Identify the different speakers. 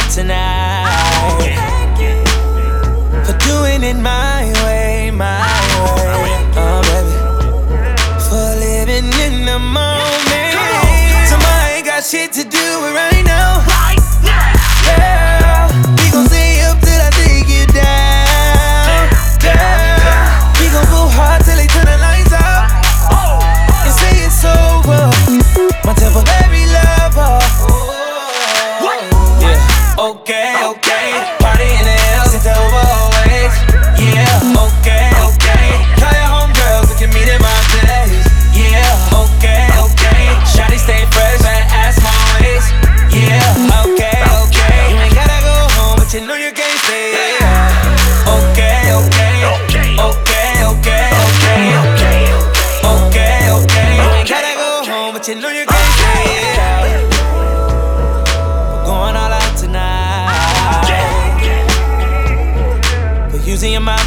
Speaker 1: tonight. For doing it my way, my way. Oh, baby. For living in the moment. Somebody ain't got shit to do with right now. Girl, we gon' stay up till I take you down. Girl, we gon' go hard till they turn the lights out. And say it's over. My temporary lover. Yeah, okay, okay. Party in the hills until we're always. Yeah, okay, okay. Call your homegirls, we can meet in my place. Yeah, okay, okay. Shawty stay fresh, better ass always. Yeah, okay, okay. You ain't gotta go home, but you know you can't stay. Okay, okay, okay, okay, okay, okay, okay. You ain't gotta go home, but you know you can't stay. We're going all out tonight. But using your mind.